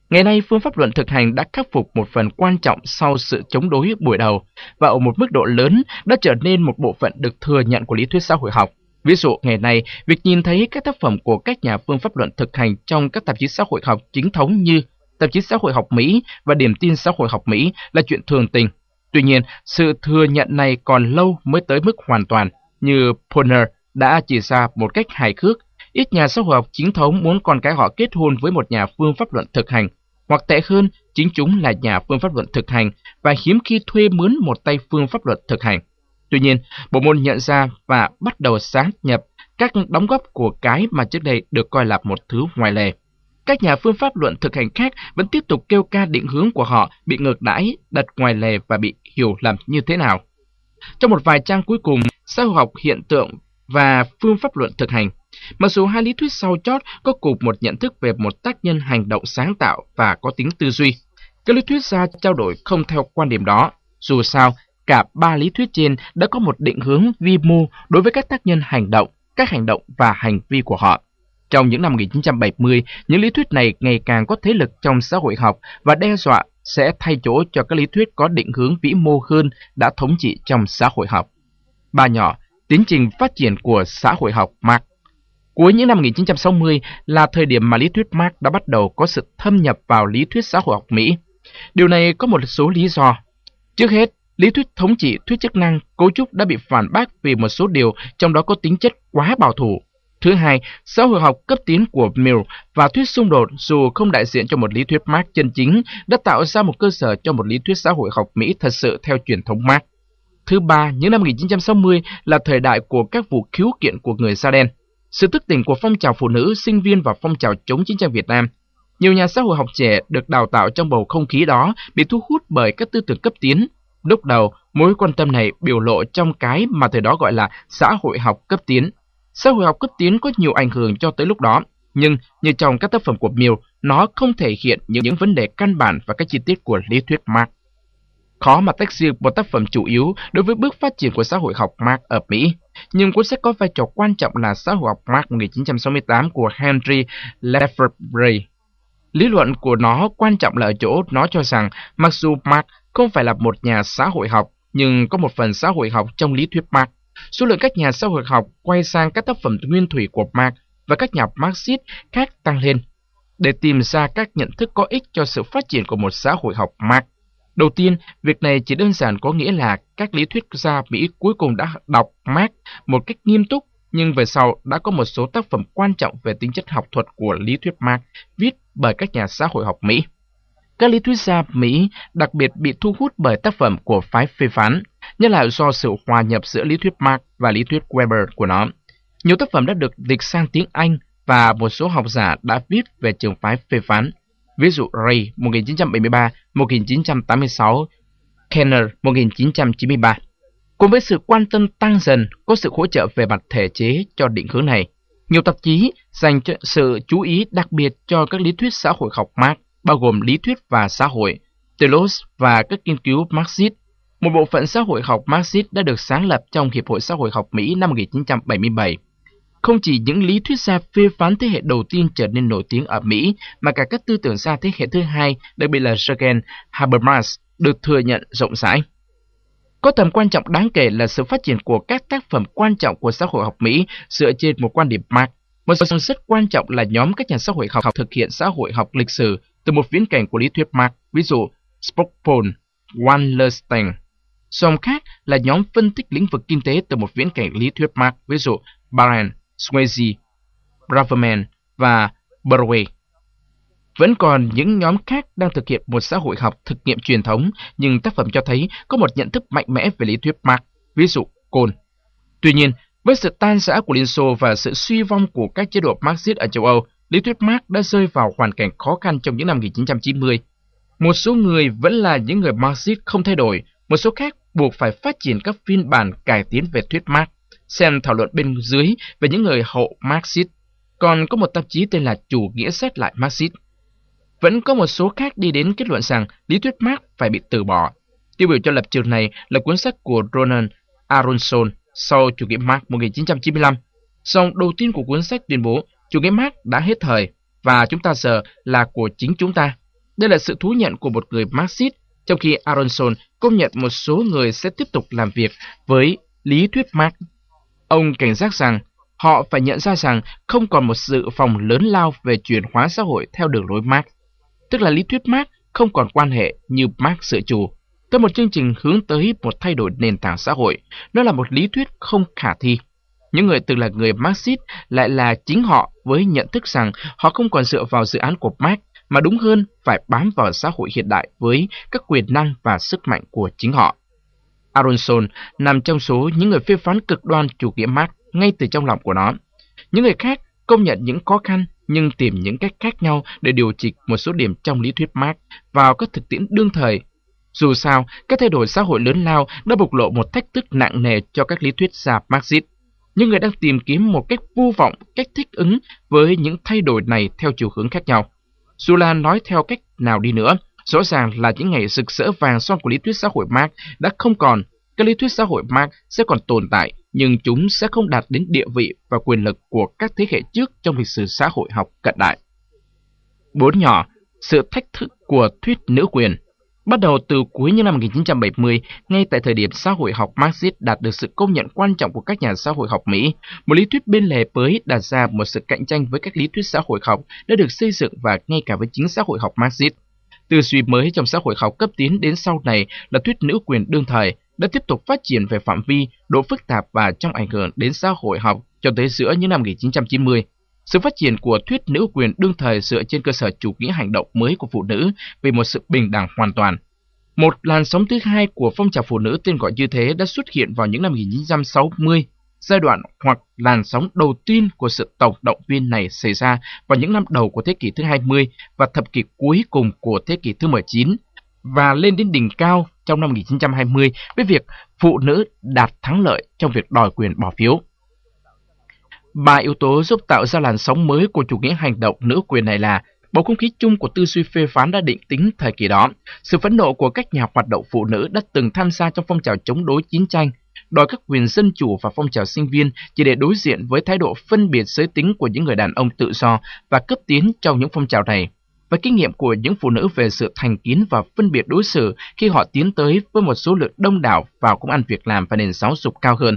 Ngày nay, phương pháp luận thực hành đã khắc phục một phần quan trọng sau sự chống đối buổi đầu và ở một mức độ lớn đã trở nên một bộ phận được thừa nhận của lý thuyết xã hội học. Ví dụ, ngày nay, việc nhìn thấy các tác phẩm của các nhà phương pháp luận thực hành trong các tạp chí xã hội học chính thống như Tạp chí Xã hội học Mỹ và Điểm tin Xã hội học Mỹ là chuyện thường tình. Tuy nhiên, sự thừa nhận này còn lâu mới tới mức hoàn toàn, như Poner đã chỉ ra một cách hài hước. Ít nhà xã hội học chính thống muốn con cái họ kết hôn với một nhà phương pháp luận thực hành, hoặc tệ hơn, chính chúng là nhà phương pháp luận thực hành và hiếm khi thuê mướn một tay phương pháp luận thực hành. Tuy nhiên, bộ môn nhận ra và bắt đầu sát nhập các đóng góp của cái mà trước đây được coi là một thứ ngoài lề. Các nhà phương pháp luận thực hành khác vẫn tiếp tục kêu ca định hướng của họ bị ngược đãi, đặt ngoài lề và bị hiểu lầm như thế nào. Trong một vài trang cuối cùng, Xã hội học hiện tượng và phương pháp luận thực hành, mặc dù hai lý thuyết sau chót có cùng một nhận thức về một tác nhân hành động sáng tạo và có tính tư duy, các lý thuyết gia trao đổi không theo quan điểm đó. Dù sao, cả ba lý thuyết trên đã có một định hướng vi mô đối với các tác nhân hành động, các hành động và hành vi của họ. Trong những năm 1970, những lý thuyết này ngày càng có thế lực trong xã hội học và đe dọa sẽ thay chỗ cho các lý thuyết có định hướng vĩ mô hơn đã thống trị trong xã hội học. Ba nhỏ, tiến trình phát triển của xã hội học Marx. Cuối những năm 1960 là thời điểm mà lý thuyết Marx đã bắt đầu có sự thâm nhập vào lý thuyết xã hội học Mỹ. Điều này có một số lý do. Trước hết, lý thuyết thống trị, thuyết chức năng, cấu trúc đã bị phản bác vì một số điều trong đó có tính chất quá bảo thủ. Thứ hai, xã hội học cấp tiến của Mill và thuyết xung đột dù không đại diện cho một lý thuyết Marx chân chính đã tạo ra một cơ sở cho một lý thuyết xã hội học Mỹ thật sự theo truyền thống Marx. Thứ ba, những năm 1960 là thời đại của các vụ khiếu kiện của người da đen, sự thức tỉnh của phong trào phụ nữ, sinh viên và phong trào chống chiến tranh Việt Nam. Nhiều nhà xã hội học trẻ được đào tạo trong bầu không khí đó bị thu hút bởi các tư tưởng cấp tiến. Lúc đầu, mối quan tâm này biểu lộ trong cái mà thời đó gọi là xã hội học cấp tiến. Xã hội học cấp tiến có nhiều ảnh hưởng cho tới lúc đó, nhưng như trong các tác phẩm của Mill, nó không thể hiện những vấn đề căn bản và các chi tiết của lý thuyết Marx. Khó mà tách riêng một tác phẩm chủ yếu đối với bước phát triển của xã hội học Marx ở Mỹ, nhưng cuốn sách có vai trò quan trọng là Xã hội học Marx 1968 của Henry Lefebvre. Lý luận của nó quan trọng là ở chỗ nó cho rằng mặc dù Marx không phải là một nhà xã hội học, nhưng có một phần xã hội học trong lý thuyết Marx. Số lượng các nhà xã hội học quay sang các tác phẩm nguyên thủy của Marx và các nhà Marxist khác tăng lên, để tìm ra các nhận thức có ích cho sự phát triển của một xã hội học Marx. Đầu tiên, việc này chỉ đơn giản có nghĩa là các lý thuyết gia Mỹ cuối cùng đã đọc Marx một cách nghiêm túc, nhưng về sau đã có một số tác phẩm quan trọng về tính chất học thuật của lý thuyết Marx viết bởi các nhà xã hội học Mỹ. Các lý thuyết gia Mỹ đặc biệt bị thu hút bởi tác phẩm của phái phê phán, nhất là do sự hòa nhập giữa lý thuyết Marx và lý thuyết Weber của nó. Nhiều tác phẩm đã được dịch sang tiếng Anh và một số học giả đã viết về trường phái phê phán. Ví dụ Ray 1973-1986, Kenner 1993. Cùng với sự quan tâm tăng dần, có sự hỗ trợ về mặt thể chế cho định hướng này. Nhiều tạp chí dành cho sự chú ý đặc biệt cho các lý thuyết xã hội học Marx, bao gồm lý thuyết và xã hội, telos và các nghiên cứu Marxist. Một bộ phận xã hội học Marxist đã được sáng lập trong Hiệp hội Xã hội học Mỹ năm 1977. Không chỉ những lý thuyết gia phê phán thế hệ đầu tiên trở nên nổi tiếng ở Mỹ, mà cả các tư tưởng gia thế hệ thứ hai, đặc biệt là Jürgen Habermas, được thừa nhận rộng rãi. Có tầm quan trọng đáng kể là sự phát triển của các tác phẩm quan trọng của xã hội học Mỹ dựa trên một quan điểm Marx. Một phần rất quan trọng là nhóm các nhà xã hội học thực hiện xã hội học lịch sử từ một viễn cảnh của lý thuyết Marx, ví dụ Spockpol, Wallerstein. Dòng khác là nhóm phân tích lĩnh vực kinh tế từ một viễn cảnh lý thuyết Marx, ví dụ Barron, Swayze, Braverman và Burway. Vẫn còn những nhóm khác đang thực hiện một xã hội học thực nghiệm truyền thống, nhưng tác phẩm cho thấy có một nhận thức mạnh mẽ về lý thuyết Marx, ví dụ Kohn. Tuy nhiên, với sự tan rã của Liên Xô và sự suy vong của các chế độ Marxist ở châu Âu, lý thuyết Marx đã rơi vào hoàn cảnh khó khăn trong những năm 1990. Một số người vẫn là những người Marxist không thay đổi, một số khác buộc phải phát triển các phiên bản cải tiến về thuyết Marx. Xem thảo luận bên dưới về những người hậu Marxist. Còn có một tạp chí tên là Chủ nghĩa xét lại Marxist. Vẫn có một số khác đi đến kết luận rằng lý thuyết Marx phải bị từ bỏ. Tiêu biểu cho lập trường này là cuốn sách của Ronan Aronson sau Chủ nghĩa Marx 1995. Dòng đầu tiên của cuốn sách tuyên bố chủ nghĩa Marx đã hết thời và chúng ta giờ là của chính chúng ta. Đây là sự thú nhận của một người Marxist, trong khi Aronson công nhận một số người sẽ tiếp tục làm việc với lý thuyết Marx. Ông cảnh giác rằng họ phải nhận ra rằng không còn một dự phòng lớn lao về chuyển hóa xã hội theo đường lối Marx, tức là lý thuyết Marx không còn quan hệ như Marx dự trù tới một chương trình hướng tới một thay đổi nền tảng xã hội. Nó là một lý thuyết không khả thi. Những người từng là người Marxist lại là chính họ với nhận thức rằng họ không còn dựa vào dự án của Marx, mà đúng hơn phải bám vào xã hội hiện đại với các quyền năng và sức mạnh của chính họ. Aronson nằm trong số những người phê phán cực đoan chủ nghĩa Marx ngay từ trong lòng của nó. Những người khác công nhận những khó khăn nhưng tìm những cách khác nhau để điều chỉnh một số điểm trong lý thuyết Marx vào các thực tiễn đương thời. Dù sao, các thay đổi xã hội lớn lao đã bộc lộ một thách thức nặng nề cho các lý thuyết gia Marxist. Những người đang tìm kiếm một cách vô vọng cách thích ứng với những thay đổi này theo chiều hướng khác nhau. Dù là nói theo cách nào đi nữa, rõ ràng là những ngày rực rỡ vàng son của lý thuyết xã hội Marx đã không còn. Các lý thuyết xã hội Marx sẽ còn tồn tại, nhưng chúng sẽ không đạt đến địa vị và quyền lực của các thế hệ trước trong lịch sử xã hội học cận đại. 4 nhỏ, sự thách thức của thuyết nữ quyền. Bắt đầu từ cuối những năm 1970, ngay tại thời điểm xã hội học Marxist đạt được sự công nhận quan trọng của các nhà xã hội học Mỹ, một lý thuyết bên lề mới đặt ra một sự cạnh tranh với các lý thuyết xã hội học đã được xây dựng và ngay cả với chính xã hội học Marxist. Tư duy mới trong xã hội học cấp tiến đến sau này là thuyết nữ quyền đương thời đã tiếp tục phát triển về phạm vi, độ phức tạp và trong ảnh hưởng đến xã hội học cho tới giữa những năm 1990. Sự phát triển của thuyết nữ quyền đương thời dựa trên cơ sở chủ nghĩa hành động mới của phụ nữ về một sự bình đẳng hoàn toàn. Một làn sóng thứ hai của phong trào phụ nữ tên gọi như thế đã xuất hiện vào những năm 1960. Giai đoạn hoặc làn sóng đầu tiên của sự tổng động viên này xảy ra vào những năm đầu của thế kỷ thứ 20 và thập kỷ cuối cùng của thế kỷ thứ 19 và lên đến đỉnh cao trong năm 1920 với việc phụ nữ đạt thắng lợi trong việc đòi quyền bỏ phiếu. 3 yếu tố giúp tạo ra làn sóng mới của chủ nghĩa hành động nữ quyền này là bầu không khí chung của tư duy phê phán đã định tính thời kỳ đó, sự phẫn nộ của các nhà hoạt động phụ nữ đã từng tham gia trong phong trào chống đối chiến tranh, đòi các quyền dân chủ và phong trào sinh viên chỉ để đối diện với thái độ phân biệt giới tính của những người đàn ông tự do và cấp tiến trong những phong trào này, và kinh nghiệm của những phụ nữ về sự thành kiến và phân biệt đối xử khi họ tiến tới với một số lượng đông đảo vào công ăn việc làm và nền giáo dục cao hơn.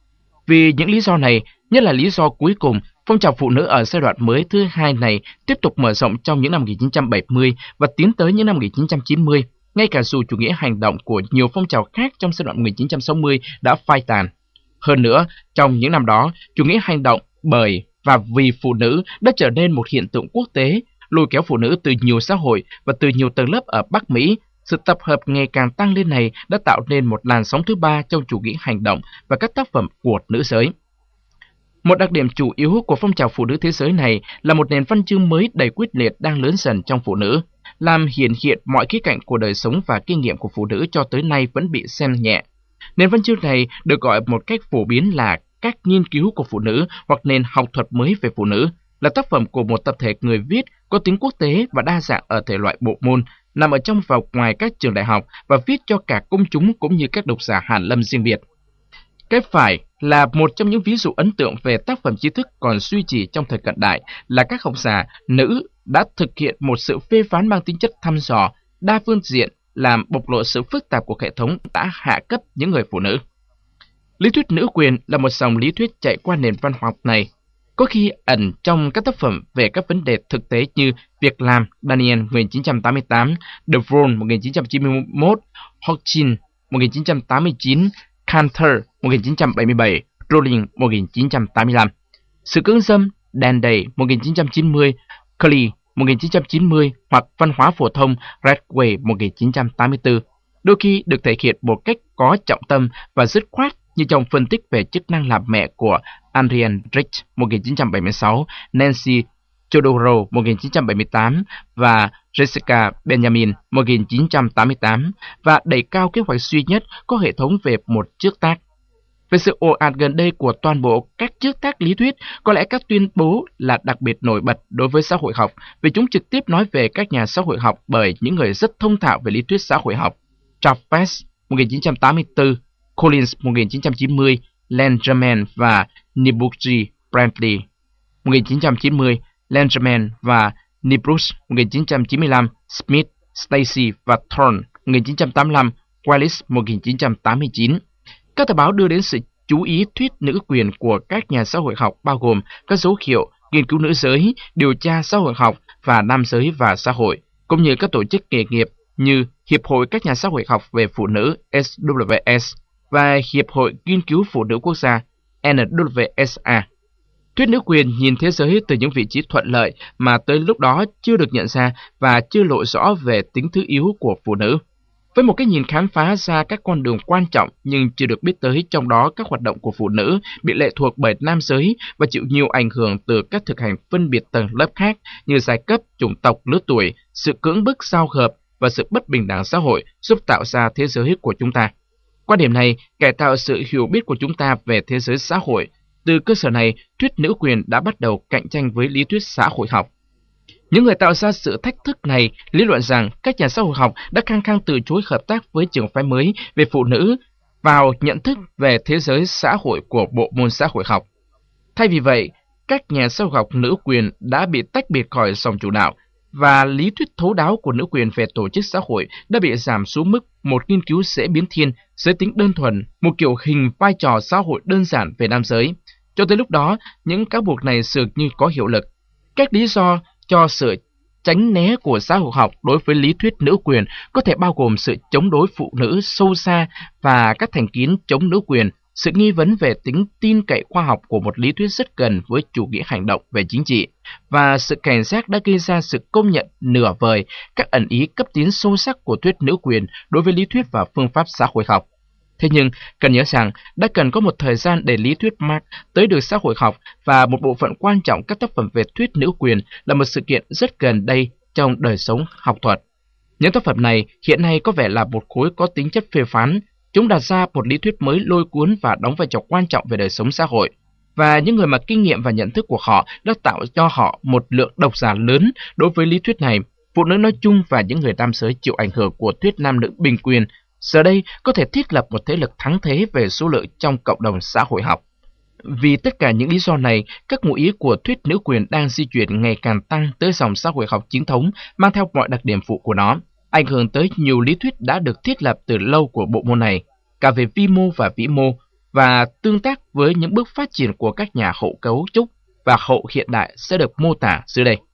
Vì những lý do này, nhất là lý do cuối cùng, phong trào phụ nữ ở giai đoạn mới thứ hai này tiếp tục mở rộng trong những năm 1970 và tiến tới những năm 1990, ngay cả dù chủ nghĩa hành động của nhiều phong trào khác trong giai đoạn 1960 đã phai tàn. Hơn nữa, trong những năm đó, chủ nghĩa hành động bởi và vì phụ nữ đã trở nên một hiện tượng quốc tế, lôi kéo phụ nữ từ nhiều xã hội và từ nhiều tầng lớp ở Bắc Mỹ. Sự tập hợp ngày càng tăng lên này đã tạo nên một làn sóng thứ ba trong chủ nghĩa hành động và các tác phẩm của nữ giới. Một đặc điểm chủ yếu của phong trào phụ nữ thế giới này là một nền văn chương mới đầy quyết liệt đang lớn dần trong phụ nữ, làm hiển hiện mọi khía cạnh của đời sống và kinh nghiệm của phụ nữ cho tới nay vẫn bị xem nhẹ. Nền văn chương này được gọi một cách phổ biến là các nghiên cứu của phụ nữ hoặc nền học thuật mới về phụ nữ, là tác phẩm của một tập thể người viết có tính quốc tế và đa dạng ở thể loại bộ môn, nằm ở trong và ngoài các trường đại học và viết cho cả công chúng cũng như các độc giả hàn lâm riêng biệt. Cái phải là một trong những ví dụ ấn tượng về tác phẩm trí thức còn duy trì trong thời cận đại là các học giả nữ đã thực hiện một sự phê phán mang tính chất thăm dò, đa phương diện, làm bộc lộ sự phức tạp của hệ thống đã hạ cấp những người phụ nữ. Lý thuyết nữ quyền là một dòng lý thuyết chạy qua nền văn học này, có khi ẩn trong các tác phẩm về các vấn đề thực tế như Việc làm, Daniel 1988, De Vrone 1991, Hodgkin 1989, Cantor 1977, Rowling 1985, Sự cưỡng dâm, Danday 1990, Kelly 1990 hoặc Văn hóa phổ thông Redway 1984, đôi khi được thể hiện một cách có trọng tâm và dứt khoát như trong phân tích về chức năng làm mẹ của Adrienne Rich 1976, Nancy Chodorow 1978 và Jessica Benjamin 1988, và đẩy cao kế hoạch duy nhất có hệ thống về một trước tác. Về sự ồ ạt gần đây của toàn bộ các trước tác lý thuyết, có lẽ các tuyên bố là đặc biệt nổi bật đối với xã hội học vì chúng trực tiếp nói về các nhà xã hội học bởi những người rất thông thạo về lý thuyết xã hội học. Trappes 1984, Collins 1990, Langerman và Nibucci Brantley 1990, Langerman và Nibruch 1995, Smith Stacy và Thorne 1985, Wallace 1989. Các tờ báo đưa đến sự chú ý thuyết nữ quyền của các nhà xã hội học bao gồm các dấu hiệu, nghiên cứu nữ giới, điều tra xã hội học và nam giới và xã hội, cũng như các tổ chức nghề nghiệp như Hiệp hội các nhà xã hội học về phụ nữ SWS và Hiệp hội Nghiên cứu Phụ nữ Quốc gia NWSA. Thuyết nữ quyền nhìn thế giới từ những vị trí thuận lợi mà tới lúc đó chưa được nhận ra và chưa lộ rõ về tính thứ yếu của phụ nữ. Với một cái nhìn khám phá ra các con đường quan trọng nhưng chưa được biết tới, trong đó các hoạt động của phụ nữ bị lệ thuộc bởi nam giới và chịu nhiều ảnh hưởng từ các thực hành phân biệt tầng lớp khác như giai cấp, chủng tộc, lứa tuổi, sự cưỡng bức giao hợp và sự bất bình đẳng xã hội giúp tạo ra thế giới của chúng ta. Quan điểm này cải tạo sự hiểu biết của chúng ta về thế giới xã hội. Từ cơ sở này, thuyết nữ quyền đã bắt đầu cạnh tranh với lý thuyết xã hội học. Những người tạo ra sự thách thức này lý luận rằng các nhà xã hội học đã khăng khăng từ chối hợp tác với trường phái mới về phụ nữ vào nhận thức về thế giới xã hội của bộ môn xã hội học. Thay vì vậy, các nhà xã hội học nữ quyền đã bị tách biệt khỏi dòng chủ đạo, và lý thuyết thấu đáo của nữ quyền về tổ chức xã hội đã bị giảm xuống mức một nghiên cứu dễ biến thiên, giới tính đơn thuần, một kiểu hình vai trò xã hội đơn giản về nam giới. Cho tới lúc đó, những cáo buộc này dường như có hiệu lực. Các lý do cho sự tránh né của xã hội học đối với lý thuyết nữ quyền có thể bao gồm sự chống đối phụ nữ sâu xa và các thành kiến chống nữ quyền, sự nghi vấn về tính tin cậy khoa học của một lý thuyết rất gần với chủ nghĩa hành động về chính trị, và sự cảnh giác đã gây ra sự công nhận nửa vời các ẩn ý cấp tiến sâu sắc của thuyết nữ quyền đối với lý thuyết và phương pháp xã hội học. Thế nhưng, cần nhớ rằng đã cần có một thời gian để lý thuyết Marx tới được xã hội học, và một bộ phận quan trọng các tác phẩm về thuyết nữ quyền là một sự kiện rất gần đây trong đời sống học thuật. Những tác phẩm này hiện nay có vẻ là một khối có tính chất phê phán. Chúng đặt ra một lý thuyết mới lôi cuốn và đóng vai trò quan trọng về đời sống xã hội. Và những người mà kinh nghiệm và nhận thức của họ đã tạo cho họ một lượng độc giả lớn đối với lý thuyết này. Phụ nữ nói chung và những người nam giới chịu ảnh hưởng của thuyết nam nữ bình quyền giờ đây có thể thiết lập một thế lực thắng thế về số lượng trong cộng đồng xã hội học. Vì tất cả những lý do này, các ngụ ý của thuyết nữ quyền đang di chuyển ngày càng tăng tới dòng xã hội học chính thống, mang theo mọi đặc điểm phụ của nó, ảnh hưởng tới nhiều lý thuyết đã được thiết lập từ lâu của bộ môn này, cả về vi mô và vĩ mô, và tương tác với những bước phát triển của các nhà hậu cấu trúc và hậu hiện đại sẽ được mô tả dưới đây.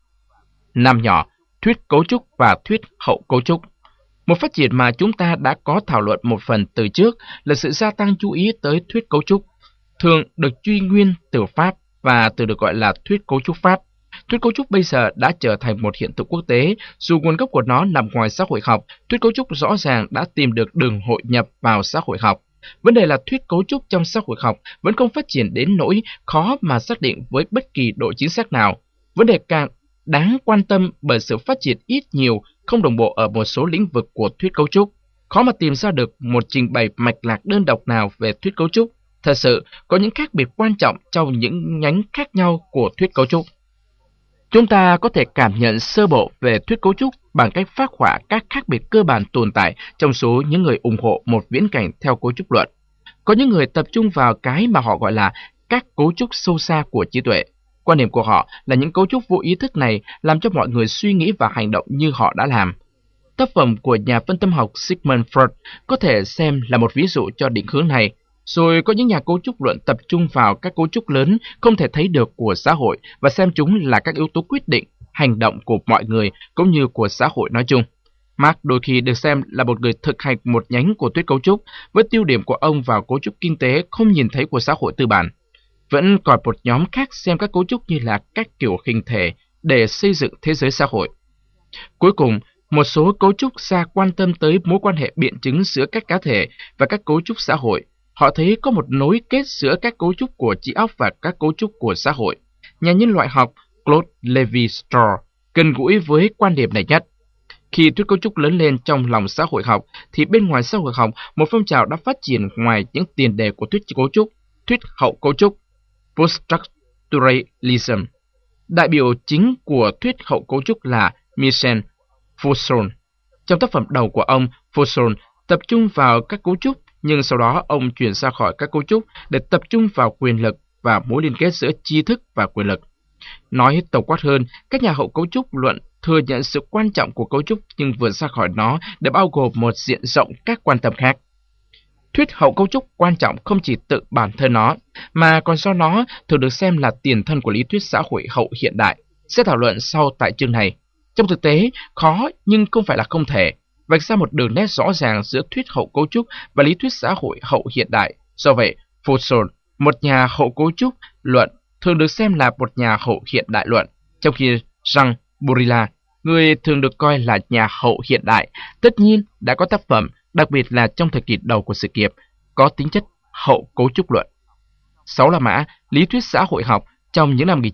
Năm nhỏ, thuyết cấu trúc và thuyết hậu cấu trúc. Một phát triển mà chúng ta đã có thảo luận một phần từ trước là sự gia tăng chú ý tới thuyết cấu trúc, thường được truy nguyên từ Pháp và từ được gọi là thuyết cấu trúc Pháp. Thuyết cấu trúc bây giờ đã trở thành một hiện tượng quốc tế, dù nguồn gốc của nó nằm ngoài xã hội học. Thuyết cấu trúc rõ ràng đã tìm được đường hội nhập vào xã hội học. Vấn đề là thuyết cấu trúc trong xã hội học vẫn không phát triển đến nỗi khó mà xác định với bất kỳ độ chính xác nào. Vấn đề càng đáng quan tâm bởi sự phát triển ít nhiều không đồng bộ ở một số lĩnh vực của thuyết cấu trúc. Khó mà tìm ra được một trình bày mạch lạc đơn độc nào về thuyết cấu trúc. Thật sự, có những khác biệt quan trọng trong những nhánh khác nhau của thuyết cấu trúc. Chúng ta có thể cảm nhận sơ bộ về thuyết cấu trúc bằng cách phác họa các khác biệt cơ bản tồn tại trong số những người ủng hộ một viễn cảnh theo cấu trúc luận. Có những người tập trung vào cái mà họ gọi là các cấu trúc sâu xa của trí tuệ. Quan điểm của họ là những cấu trúc vô ý thức này làm cho mọi người suy nghĩ và hành động như họ đã làm. Tác phẩm của nhà phân tâm học Sigmund Freud có thể xem là một ví dụ cho định hướng này. Rồi có những nhà cấu trúc luận tập trung vào các cấu trúc lớn không thể thấy được của xã hội và xem chúng là các yếu tố quyết định hành động của mọi người cũng như của xã hội nói chung. Marx đôi khi được xem là một người thực hành một nhánh của thuyết cấu trúc, với tiêu điểm của ông vào cấu trúc kinh tế không nhìn thấy của xã hội tư bản. Vẫn còn một nhóm khác xem các cấu trúc như là các kiểu hình thể để xây dựng thế giới xã hội. Cuối cùng, một số cấu trúc gia quan tâm tới mối quan hệ biện chứng giữa các cá thể và các cấu trúc xã hội. Họ thấy có một nối kết giữa các cấu trúc của trí óc và các cấu trúc của xã hội. Nhà nhân loại học Claude Lévi-Strauss gần gũi với quan điểm này nhất. Khi thuyết cấu trúc lớn lên trong lòng xã hội học, thì bên ngoài xã hội học, một phong trào đã phát triển ngoài những tiền đề của thuyết cấu trúc, thuyết hậu cấu trúc, post-structuralism. Đại biểu chính của thuyết hậu cấu trúc là Michel Foucault. Trong tác phẩm đầu của ông, Foucault tập trung vào các cấu trúc, nhưng sau đó ông chuyển ra khỏi các cấu trúc để tập trung vào quyền lực và mối liên kết giữa tri thức và quyền lực. Nói tổng quát hơn, các nhà hậu cấu trúc luận thừa nhận sự quan trọng của cấu trúc nhưng vượt ra khỏi nó để bao gồm một diện rộng các quan tâm khác. Thuyết hậu cấu trúc quan trọng không chỉ tự bản thân nó, mà còn do nó thường được xem là tiền thân của lý thuyết xã hội hậu hiện đại, sẽ thảo luận sau tại chương này. Trong thực tế, khó nhưng không phải là không thể, vạch ra một đường nét rõ ràng giữa thuyết hậu cấu trúc và lý thuyết xã hội hậu hiện đại. Do vậy, Fusson, một nhà hậu cấu trúc luận, thường được xem là một nhà hậu hiện đại luận, trong khi Jean Bourrilla, người thường được coi là nhà hậu hiện đại, tất nhiên đã có tác phẩm, đặc biệt là trong thời kỳ đầu của sự nghiệp, có tính chất hậu cấu trúc luận. 6 La Mã, lý thuyết xã hội học trong những năm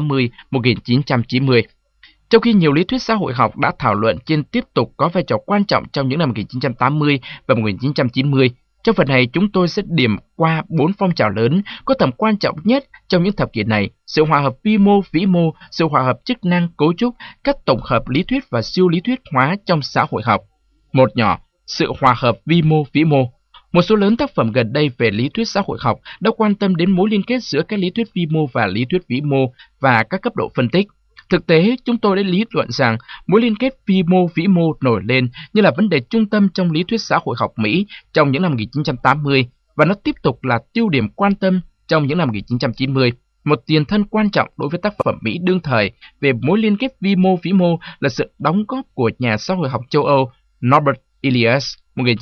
1980-1990. Trong khi nhiều lý thuyết xã hội học đã thảo luận trên tiếp tục có vai trò quan trọng trong những năm 1980 và 1990, trong phần này chúng tôi sẽ điểm qua 4 phong trào lớn có tầm quan trọng nhất trong những thập kỷ này: sự hòa hợp vi mô vĩ mô, sự hòa hợp chức năng cấu trúc, các tổng hợp lý thuyết và siêu lý thuyết hóa trong xã hội học. Một nhỏ, sự hòa hợp vi mô vĩ mô. Một số lớn tác phẩm gần đây về lý thuyết xã hội học đã quan tâm đến mối liên kết giữa các lý thuyết vi mô và lý thuyết vĩ mô và các cấp độ phân tích. Thực tế, chúng tôi đã lý luận rằng mối liên kết vi mô vĩ mô nổi lên như là vấn đề trung tâm trong lý thuyết xã hội học Mỹ trong những năm 1980 và nó tiếp tục là tiêu điểm quan tâm trong những năm 1990. Một tiền thân quan trọng đối với tác phẩm Mỹ đương thời về mối liên kết vi mô vĩ mô là sự đóng góp của nhà xã hội học châu Âu Norbert Elias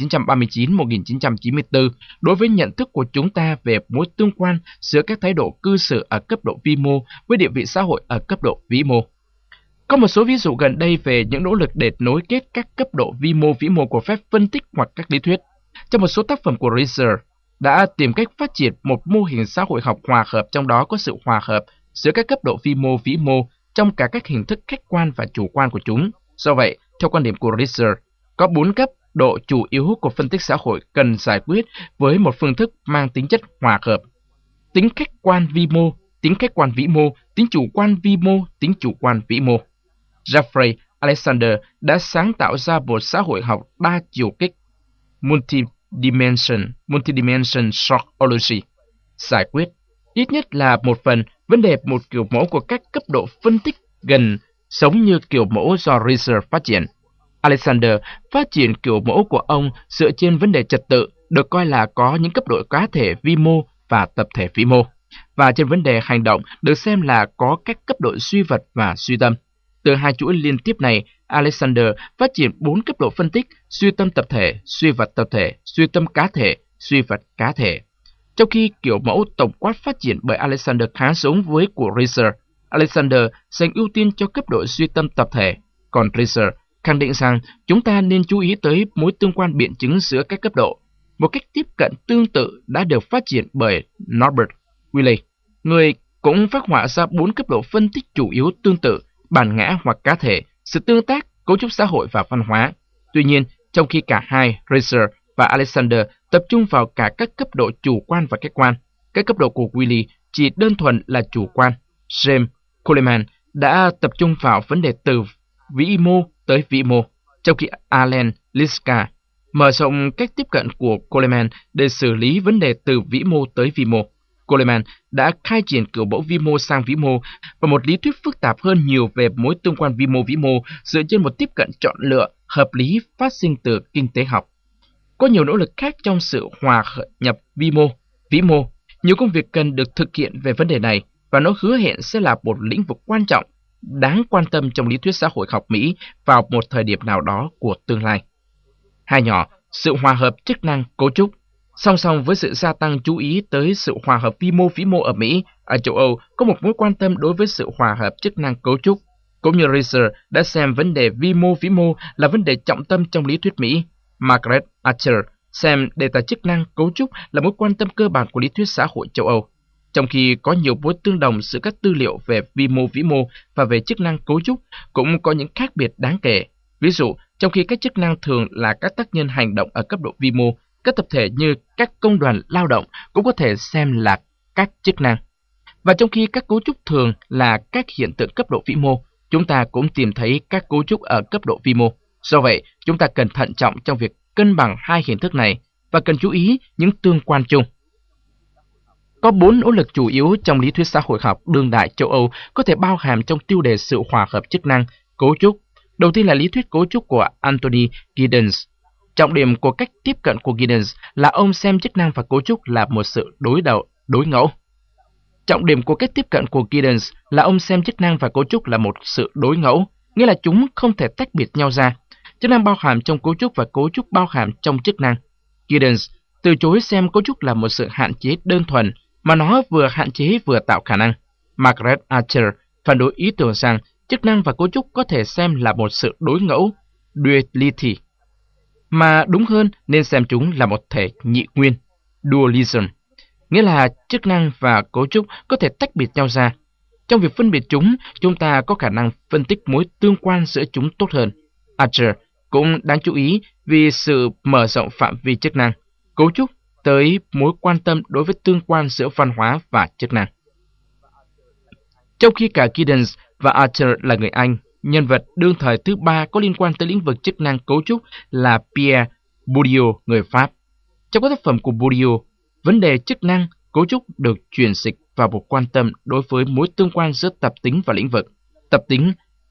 1939-1994 đối với nhận thức của chúng ta về mối tương quan giữa các thái độ cư xử ở cấp độ vi mô với địa vị xã hội ở cấp độ vĩ mô. Có một số ví dụ gần đây về những nỗ lực để nối kết các cấp độ vi mô vĩ mô của phép phân tích hoặc các lý thuyết. Trong một số tác phẩm của Reiser đã tìm cách phát triển một mô hình xã hội học hòa hợp, trong đó có sự hòa hợp giữa các cấp độ vi mô vĩ mô trong cả các hình thức khách quan và chủ quan của chúng. Do vậy, theo quan điểm của Reiser, có 4 cấp độ chủ yếu của phân tích xã hội cần giải quyết với một phương thức mang tính chất hòa hợp: tính khách quan vi mô, tính khách quan vĩ mô, tính chủ quan vi mô, tính chủ quan vĩ mô. Jeffrey Alexander đã sáng tạo ra một xã hội học đa chiều kích multidimension sociology, giải quyết ít nhất là một phần vấn đề một kiểu mẫu của các cấp độ phân tích gần giống như kiểu mẫu do Reiser phát triển. Alexander phát triển kiểu mẫu của ông dựa trên vấn đề trật tự, được coi là có những cấp độ cá thể vi mô và tập thể vĩ mô, và trên vấn đề hành động được xem là có các cấp độ suy vật và suy tâm. Từ hai chuỗi liên tiếp này, Alexander phát triển 4 cấp độ phân tích: suy tâm tập thể, suy vật tập thể, suy tâm cá thể, suy vật cá thể. Trong khi kiểu mẫu tổng quát phát triển bởi Alexander khá giống với của Reiser, Alexander dành ưu tiên cho cấp độ suy tâm tập thể, còn Reiser khẳng định rằng chúng ta nên chú ý tới mối tương quan biện chứng giữa các cấp độ. Một cách tiếp cận tương tự đã được phát triển bởi Norbert Wiley, người cũng phác họa ra 4 cấp độ phân tích chủ yếu tương tự: bản ngã hoặc cá thể, sự tương tác, cấu trúc xã hội và văn hóa. Tuy nhiên, trong khi cả hai, Reiser và Alexander, tập trung vào cả các cấp độ chủ quan và khách quan, các cấp độ của Wiley chỉ đơn thuần là chủ quan. James Coleman đã tập trung vào vấn đề từ vĩ mô tới vĩ mô, trong khi Alan Liska mở rộng cách tiếp cận của Coleman để xử lý vấn đề từ vĩ mô tới vi mô. Coleman đã khai triển kiểu mẫu vi mô sang vĩ mô và một lý thuyết phức tạp hơn nhiều về mối tương quan vi mô vĩ mô dựa trên một tiếp cận chọn lựa hợp lý phát sinh từ kinh tế học. Có nhiều nỗ lực khác trong sự hòa nhập vi mô, vĩ mô. Nhiều công việc cần được thực hiện về vấn đề này và nó hứa hẹn sẽ là một lĩnh vực quan trọng, đáng quan tâm trong lý thuyết xã hội học Mỹ vào một thời điểm nào đó của tương lai. Hai nhỏ, sự hòa hợp chức năng cấu trúc. Song song với sự gia tăng chú ý tới sự hòa hợp vi mô vĩ mô ở Mỹ, ở châu Âu có một mối quan tâm đối với sự hòa hợp chức năng cấu trúc. Cũng như Reiser đã xem vấn đề vi mô vĩ mô là vấn đề trọng tâm trong lý thuyết Mỹ, Margaret Archer xem đề tài chức năng cấu trúc là mối quan tâm cơ bản của lý thuyết xã hội châu Âu. Trong khi có nhiều mối tương đồng giữa các tư liệu về vi mô vĩ mô và về chức năng cấu trúc, cũng có những khác biệt đáng kể. Ví dụ, trong khi các chức năng thường là các tác nhân hành động ở cấp độ vi mô, các tập thể như các công đoàn lao động cũng có thể xem là các chức năng. Và trong khi các cấu trúc thường là các hiện tượng cấp độ vĩ mô, chúng ta cũng tìm thấy các cấu trúc ở cấp độ vi mô. Do vậy, chúng ta cần thận trọng trong việc cân bằng hai hình thức này và cần chú ý những tương quan chung. Có 4 nỗ lực chủ yếu trong lý thuyết xã hội học đương đại châu Âu có thể bao hàm trong tiêu đề sự hòa hợp chức năng Cấu trúc. Đầu tiên là lý thuyết cấu trúc của Anthony Giddens. Trọng điểm của cách tiếp cận của Giddens là ông xem chức năng và cấu trúc là một sự đối ngẫu. Trọng điểm của cách tiếp cận của Giddens là ông xem chức năng và cấu trúc là một sự đối ngẫu, nghĩa là chúng không thể tách biệt nhau ra. Chức năng bao hàm trong cấu trúc và cấu trúc bao hàm trong chức năng. Giddens từ chối xem cấu trúc là một sự hạn chế đơn thuần, mà nó vừa hạn chế vừa tạo khả năng. Margaret Archer phản đối ý tưởng rằng chức năng và cấu trúc có thể xem là một sự đối ngẫu, duality, mà đúng hơn nên xem chúng là một thể nhị nguyên, dualism, nghĩa là chức năng và cấu trúc có thể tách biệt nhau ra. Trong việc phân biệt chúng ta có khả năng phân tích mối tương quan giữa chúng tốt hơn. Archer cũng đáng chú ý vì sự mở rộng phạm vi chức năng, cấu trúc tới mối quan tâm đối với tương quan giữa văn hóa và chức năng. Trong khi cả Giddens và Archer là người Anh, nhân vật đương thời thứ ba có liên quan tới lĩnh vực chức năng cấu trúc là Pierre Bourdieu, người Pháp. Trong các tác phẩm của Bourdieu, vấn đề chức năng, cấu trúc được chuyển dịch vào một quan tâm đối với mối tương quan giữa tập tính và lĩnh vực. Tập tính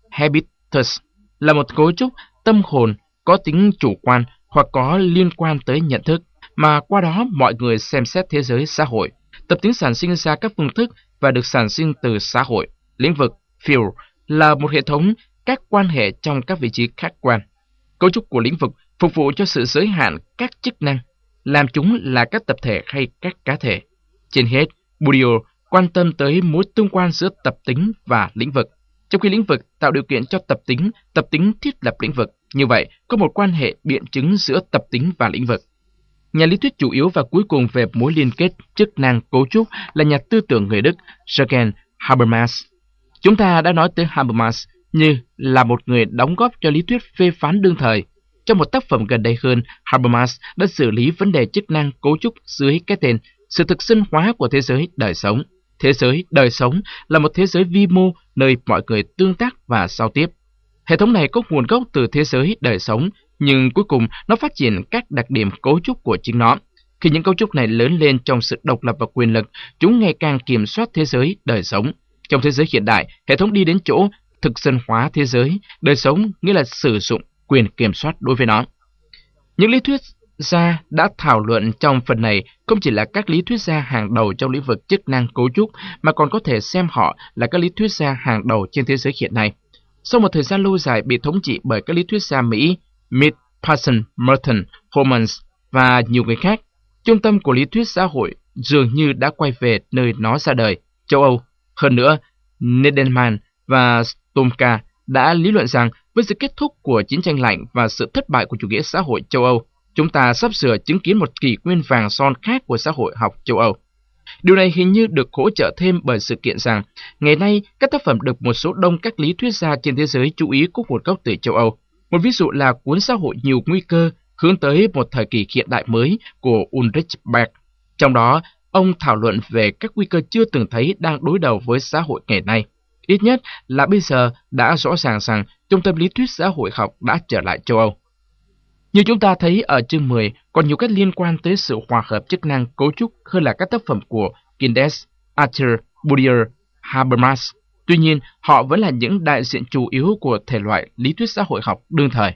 habitus là một cấu trúc tâm hồn có tính chủ quan hoặc có liên quan tới nhận thức, mà qua đó mọi người xem xét thế giới xã hội. Tập tính sản sinh ra các phương thức và được sản sinh từ xã hội. Lĩnh vực field là một hệ thống các quan hệ trong các vị trí khách quan. Cấu trúc của lĩnh vực phục vụ cho sự giới hạn các chức năng, làm chúng là các tập thể hay các cá thể. Trên hết, Bourdieu quan tâm tới mối tương quan giữa tập tính và lĩnh vực. Trong khi lĩnh vực tạo điều kiện cho tập tính thiết lập lĩnh vực. Như vậy, có một quan hệ biện chứng giữa tập tính và lĩnh vực. Nhà lý thuyết chủ yếu và cuối cùng về mối liên kết chức năng cấu trúc là nhà tư tưởng người Đức Jürgen Habermas. Chúng ta đã nói tới Habermas như là một người đóng góp cho lý thuyết phê phán đương thời. Trong một tác phẩm gần đây hơn, Habermas đã xử lý vấn đề chức năng cấu trúc dưới cái tên sự thực dân hóa của thế giới đời sống. Thế giới đời sống là một thế giới vi mô nơi mọi người tương tác và giao tiếp. Hệ thống này có nguồn gốc từ thế giới đời sống, nhưng cuối cùng nó phát triển các đặc điểm cấu trúc của chính nó. Khi những cấu trúc này lớn lên trong sự độc lập và quyền lực, chúng ngày càng kiểm soát thế giới đời sống. Trong thế giới hiện đại, hệ thống đi đến chỗ thực dân hóa thế giới đời sống, nghĩa là sử dụng quyền kiểm soát đối với nó. Những lý thuyết gia đã thảo luận trong phần này không chỉ là các lý thuyết gia hàng đầu trong lĩnh vực chức năng cấu trúc, mà còn có thể xem họ là các lý thuyết gia hàng đầu trên thế giới hiện nay. Sau một thời gian lâu dài bị thống trị bởi các lý thuyết gia Mỹ, Mead, Parsons, Merton, Homans và nhiều người khác, trung tâm của lý thuyết xã hội dường như đã quay về nơi nó ra đời, châu Âu. Hơn nữa, Needleman và Stomka đã lý luận rằng với sự kết thúc của chiến tranh lạnh và sự thất bại của chủ nghĩa xã hội châu Âu, chúng ta sắp sửa chứng kiến một kỷ nguyên vàng son khác của xã hội học châu Âu. Điều này hình như được hỗ trợ thêm bởi sự kiện rằng ngày nay các tác phẩm được một số đông các lý thuyết gia trên thế giới chú ý có nguồn gốc từ châu Âu. Một ví dụ là cuốn Xã hội nhiều nguy cơ hướng tới một thời kỳ hiện đại mới của Ulrich Beck. Trong đó, ông thảo luận về các nguy cơ chưa từng thấy đang đối đầu với xã hội ngày nay. Ít nhất là bây giờ đã rõ ràng rằng trung tâm lý thuyết xã hội học đã trở lại châu Âu. Như chúng ta thấy ở chương 10, còn nhiều cách liên quan tới sự hòa hợp chức năng cấu trúc hơn là các tác phẩm của Giddens, Archer, Bourdieu, Habermas. Tuy nhiên, họ vẫn là những đại diện chủ yếu của thể loại lý thuyết xã hội học đương thời.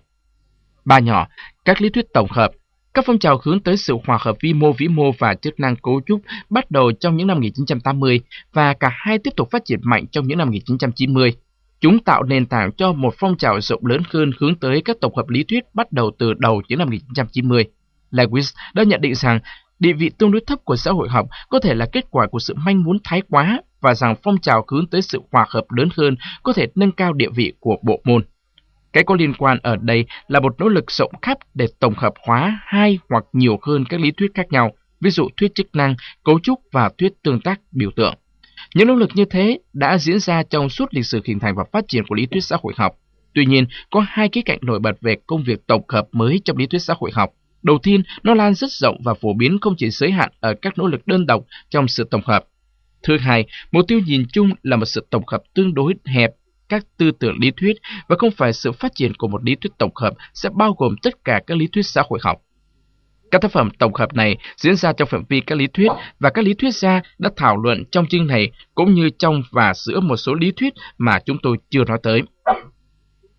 Ba nhỏ, các lý thuyết tổng hợp. Các phong trào hướng tới sự hòa hợp vi mô, vĩ mô và chức năng cấu trúc bắt đầu trong những năm 1980 và cả hai tiếp tục phát triển mạnh trong những năm 1990. Chúng tạo nền tảng cho một phong trào rộng lớn hơn hướng tới các tổng hợp lý thuyết bắt đầu từ đầu những năm 1990. Lewis đã nhận định rằng địa vị tương đối thấp của xã hội học có thể là kết quả của sự manh muốn thái quá và rằng phong trào hướng tới sự hòa hợp lớn hơn có thể nâng cao địa vị của bộ môn. Cái có liên quan ở đây là một nỗ lực rộng khắp để tổng hợp hóa hai hoặc nhiều hơn các lý thuyết khác nhau, ví dụ thuyết chức năng, cấu trúc và thuyết tương tác biểu tượng. Những nỗ lực như thế đã diễn ra trong suốt lịch sử hình thành và phát triển của lý thuyết xã hội học. Tuy nhiên, có hai khía cạnh nổi bật về công việc tổng hợp mới trong lý thuyết xã hội học. Đầu tiên, nó lan rất rộng và phổ biến không chỉ giới hạn ở các nỗ lực đơn độc trong sự tổng hợp. Thứ hai, mục tiêu nhìn chung là một sự tổng hợp tương đối hẹp các tư tưởng lý thuyết và không phải sự phát triển của một lý thuyết tổng hợp sẽ bao gồm tất cả các lý thuyết xã hội học. Các tác phẩm tổng hợp này diễn ra trong phạm vi các lý thuyết và các lý thuyết gia đã thảo luận trong chương này cũng như trong và giữa một số lý thuyết mà chúng tôi chưa nói tới.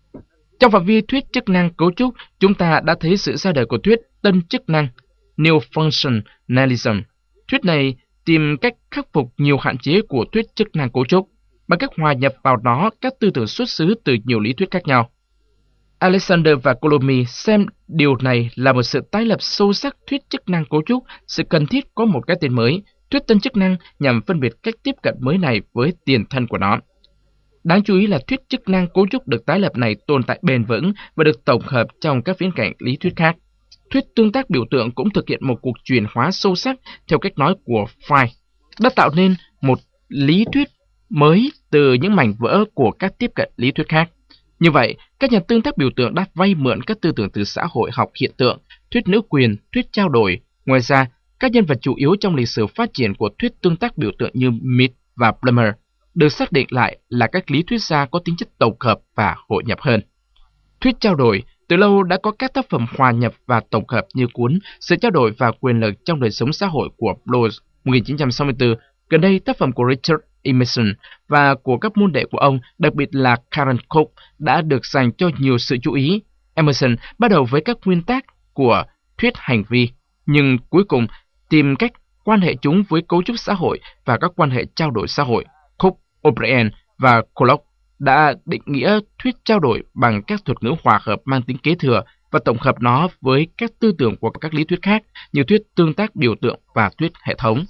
Trong phạm vi thuyết chức năng cấu trúc, chúng ta đã thấy sự ra đời của thuyết tân chức năng, New Functionalism. Thuyết này tìm cách khắc phục nhiều hạn chế của thuyết chức năng cấu trúc bằng cách hòa nhập vào đó các tư tưởng xuất xứ từ nhiều lý thuyết khác nhau. Alexander và Coulomb xem điều này là một sự tái lập sâu sắc thuyết chức năng cấu trúc, sự cần thiết có một cái tên mới, thuyết tân chức năng, nhằm phân biệt cách tiếp cận mới này với tiền thân của nó. Đáng chú ý là thuyết chức năng cấu trúc được tái lập này tồn tại bền vững và được tổng hợp trong các viễn cảnh lý thuyết khác. Thuyết tương tác biểu tượng cũng thực hiện một cuộc chuyển hóa sâu sắc theo cách nói của Freud, đã tạo nên một lý thuyết mới từ những mảnh vỡ của các tiếp cận lý thuyết khác. Như vậy, các nhà tương tác biểu tượng đã vay mượn các tư tưởng từ xã hội học hiện tượng, thuyết nữ quyền, thuyết trao đổi. Ngoài ra, các nhân vật chủ yếu trong lịch sử phát triển của thuyết tương tác biểu tượng như Mead và Plummer được xác định lại là các lý thuyết gia có tính chất tổng hợp và hội nhập hơn. Thuyết trao đổi từ lâu đã có các tác phẩm hòa nhập và tổng hợp như cuốn Sự trao đổi và quyền lực trong đời sống xã hội của Bloch 1964, gần đây tác phẩm của Richard Emerson và của các môn đệ của ông, đặc biệt là Karen Cook, đã được dành cho nhiều sự chú ý. Emerson bắt đầu với các nguyên tắc của thuyết hành vi, nhưng cuối cùng tìm cách quan hệ chúng với cấu trúc xã hội và các quan hệ trao đổi xã hội. Cook, O'Brien và Collock đã định nghĩa thuyết trao đổi bằng các thuật ngữ hòa hợp mang tính kế thừa và tổng hợp nó với các tư tưởng của các lý thuyết khác như thuyết tương tác biểu tượng và thuyết hệ thống.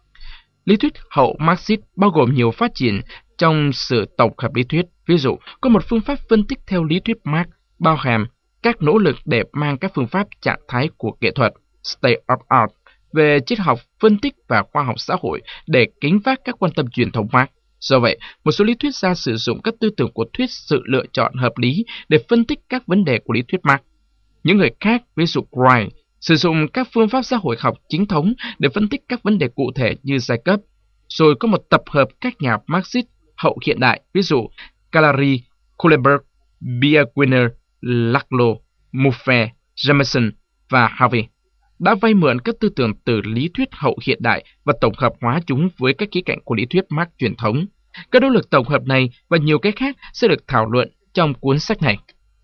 Lý thuyết hậu Marxist bao gồm nhiều phát triển trong sự tổng hợp lý thuyết. Ví dụ, có một phương pháp phân tích theo lý thuyết Marx bao hàm các nỗ lực để mang các phương pháp trạng thái của nghệ thuật State of Art về triết học, phân tích và khoa học xã hội để gánh vác các quan tâm truyền thống Marx. Do vậy, một số lý thuyết gia sử dụng các tư tưởng của thuyết sự lựa chọn hợp lý để phân tích các vấn đề của lý thuyết Marx. Những người khác, ví dụ Wright, sử dụng các phương pháp xã hội học chính thống để phân tích các vấn đề cụ thể như giai cấp. Rồi có một tập hợp các nhà Marxist hậu hiện đại, ví dụ Calary, Kuhlenberg, Bierwiener, Laclau, Mouffe, Jameson và Harvey, đã vay mượn các tư tưởng từ lý thuyết hậu hiện đại và tổng hợp hóa chúng với các khía cạnh của lý thuyết Marx truyền thống. Các nỗ lực tổng hợp này và nhiều cái khác sẽ được thảo luận trong cuốn sách này.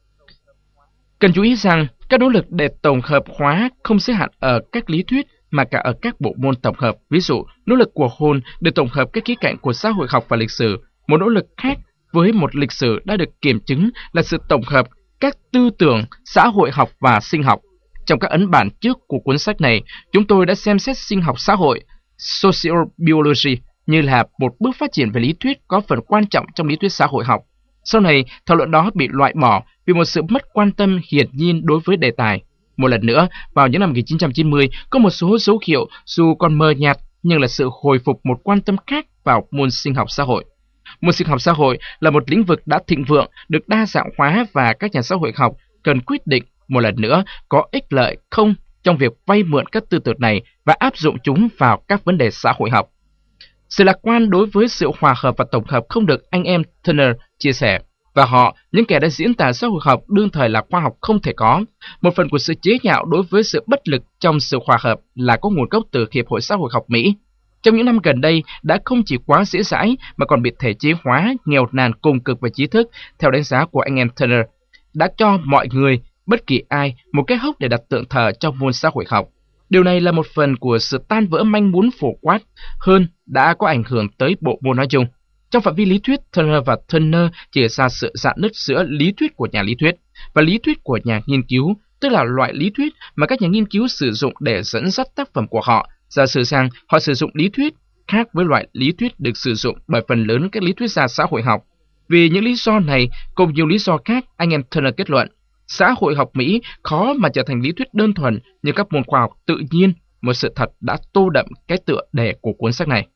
Cần chú ý rằng, các nỗ lực để tổng hợp hóa không giới hạn ở các lý thuyết mà cả ở các bộ môn tổng hợp. Ví dụ, nỗ lực của Hall để tổng hợp các khía cạnh của xã hội học và lịch sử. Một nỗ lực khác với một lịch sử đã được kiểm chứng là sự tổng hợp các tư tưởng xã hội học và sinh học. Trong các ấn bản trước của cuốn sách này, chúng tôi đã xem xét sinh học xã hội, sociobiology, như là một bước phát triển về lý thuyết có phần quan trọng trong lý thuyết xã hội học. Sau này, thảo luận đó bị loại bỏ vì một sự mất quan tâm hiển nhiên đối với đề tài. Một lần nữa, vào những năm 1990, có một số dấu hiệu dù còn mờ nhạt nhưng là sự hồi phục một quan tâm khác vào môn sinh học xã hội. Môn sinh học xã hội là một lĩnh vực đã thịnh vượng, được đa dạng hóa và các nhà xã hội học cần quyết định một lần nữa có ích lợi không trong việc vay mượn các tư tưởng này và áp dụng chúng vào các vấn đề xã hội học. Sự lạc quan đối với sự hòa hợp và tổng hợp không được anh em Turner chia sẻ, và họ, những kẻ đã diễn tả xã hội học đương thời là khoa học không thể có. Một phần của sự chế nhạo đối với sự bất lực trong sự hòa hợp là có nguồn gốc từ Hiệp hội Xã hội học Mỹ. Trong những năm gần đây đã không chỉ quá dễ dãi mà còn bị thể chế hóa, nghèo nàn cùng cực về trí thức, theo đánh giá của anh em Turner, đã cho mọi người, bất kỳ ai, một cái hốc để đặt tượng thờ trong môn xã hội học. Điều này là một phần của sự tan vỡ manh mún phổ quát hơn đã có ảnh hưởng tới bộ môn nói chung. Trong phạm vi lý thuyết, Turner và Turner chỉ ra sự rạn nứt giữa lý thuyết của nhà lý thuyết và lý thuyết của nhà nghiên cứu, tức là loại lý thuyết mà các nhà nghiên cứu sử dụng để dẫn dắt tác phẩm của họ. Giả sử rằng họ sử dụng lý thuyết khác với loại lý thuyết được sử dụng bởi phần lớn các lý thuyết gia xã hội học. Vì những lý do này cùng nhiều lý do khác, anh em Turner kết luận xã hội học Mỹ khó mà trở thành lý thuyết đơn thuần như các môn khoa học tự nhiên, một sự thật đã tô đậm cái tựa đề của cuốn sách này.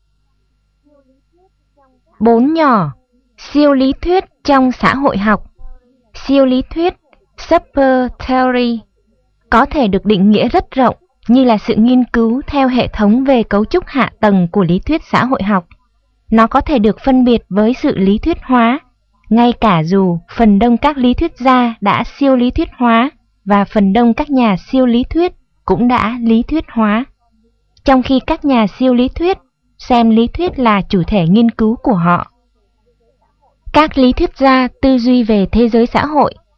4 nhỏ, siêu lý thuyết trong xã hội học. Siêu lý thuyết, super theory, có thể được định nghĩa rất rộng như là sự nghiên cứu theo hệ thống về cấu trúc hạ tầng của lý thuyết xã hội học. Nó có thể được phân biệt với sự lý thuyết hóa, ngay cả dù phần đông các lý thuyết gia đã siêu lý thuyết hóa và phần đông các nhà siêu lý thuyết cũng đã lý thuyết hóa. Trong khi các nhà siêu lý thuyết xem lý thuyết là chủ thể nghiên cứu của họ. Các lý thuyết gia tư duy về thế giới xã hội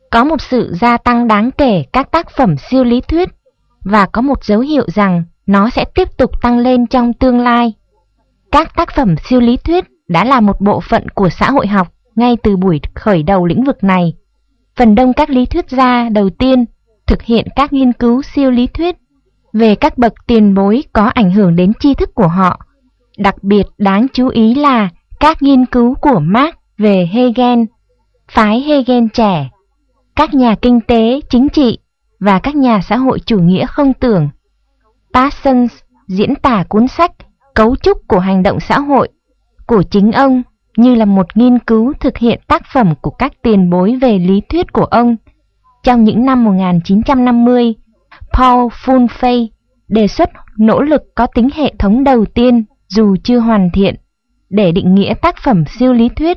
Có một sự gia tăng đáng kể các tác phẩm siêu lý thuyết và có một dấu hiệu rằng nó sẽ tiếp tục tăng lên trong tương lai. Các tác phẩm siêu lý thuyết đã là một bộ phận của xã hội học ngay từ buổi khởi đầu lĩnh vực này. Phần đông các lý thuyết gia đầu tiên thực hiện các nghiên cứu siêu lý thuyết về các bậc tiền bối có ảnh hưởng đến tri thức của họ. Đặc biệt đáng chú ý là các nghiên cứu của Marx về Hegel, phái Hegel trẻ, các nhà kinh tế, chính trị và các nhà xã hội chủ nghĩa không tưởng. Parsons diễn tả cuốn sách Cấu trúc của hành động xã hội của chính ông như là một nghiên cứu thực hiện tác phẩm của các tiền bối về lý thuyết của ông. Trong những năm 1950, Paul Fulfay đề xuất nỗ lực có tính hệ thống đầu tiên dù chưa hoàn thiện để định nghĩa tác phẩm siêu lý thuyết.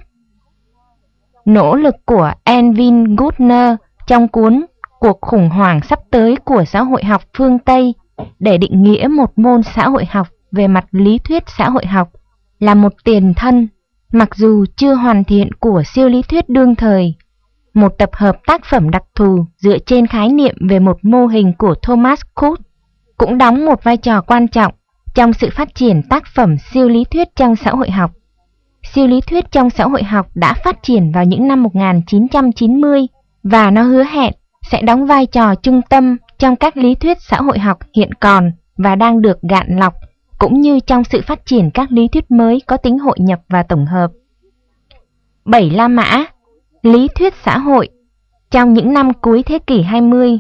Nỗ lực của Erwin Gardner trong cuốn Cuộc khủng hoảng sắp tới của xã hội học phương Tây để định nghĩa một môn xã hội học về mặt lý thuyết xã hội học là một tiền thân, mặc dù chưa hoàn thiện, của siêu lý thuyết đương thời, một tập hợp tác phẩm đặc thù dựa trên khái niệm về một mô hình của Thomas Kuhn, cũng đóng một vai trò quan trọng trong sự phát triển tác phẩm siêu lý thuyết trong xã hội học. Siêu lý thuyết trong xã hội học đã phát triển vào những năm 1990 và nó hứa hẹn sẽ đóng vai trò trung tâm trong các lý thuyết xã hội học hiện còn và đang được gạn lọc, cũng như trong sự phát triển các lý thuyết mới có tính hội nhập và tổng hợp. 7 La Mã, lý thuyết xã hội. Trong những năm cuối thế kỷ 20,